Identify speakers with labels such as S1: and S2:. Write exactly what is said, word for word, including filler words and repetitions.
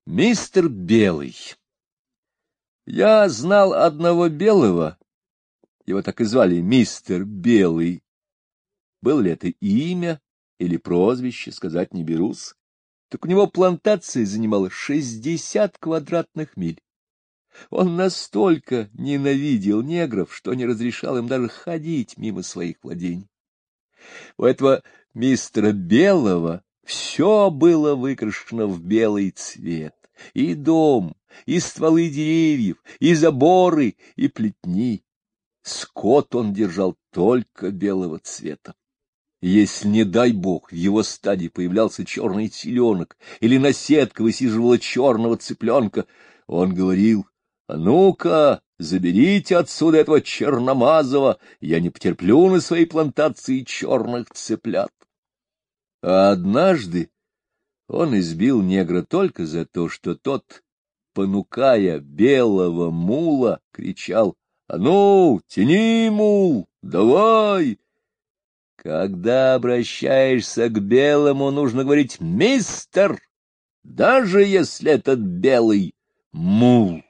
S1: Мистер Белый. Я знал одного белого, его так и звали мистер Белый. Было ли это имя или прозвище, сказать не берусь. Так у него плантация занимала шестьдесят квадратных миль. Он настолько ненавидел негров, что не разрешал им даже ходить мимо своих владений. У этого мистера Белого все было выкрашено в белый цвет. И дом, и стволы деревьев, и заборы, и плетни. Скот он держал только белого цвета. Если, не дай бог, в его стаде появлялся черный теленок или наседка высиживала черного цыпленка, он говорил: «А ну-ка, заберите отсюда этого черномазого, я не потерплю на своей плантации черных цыплят». А однажды он избил негра только за то, что тот, понукая белого мула, кричал: «А ну, тяни, мул, давай!» Когда обращаешься к белому, нужно говорить «мистер», даже если этот белый мул.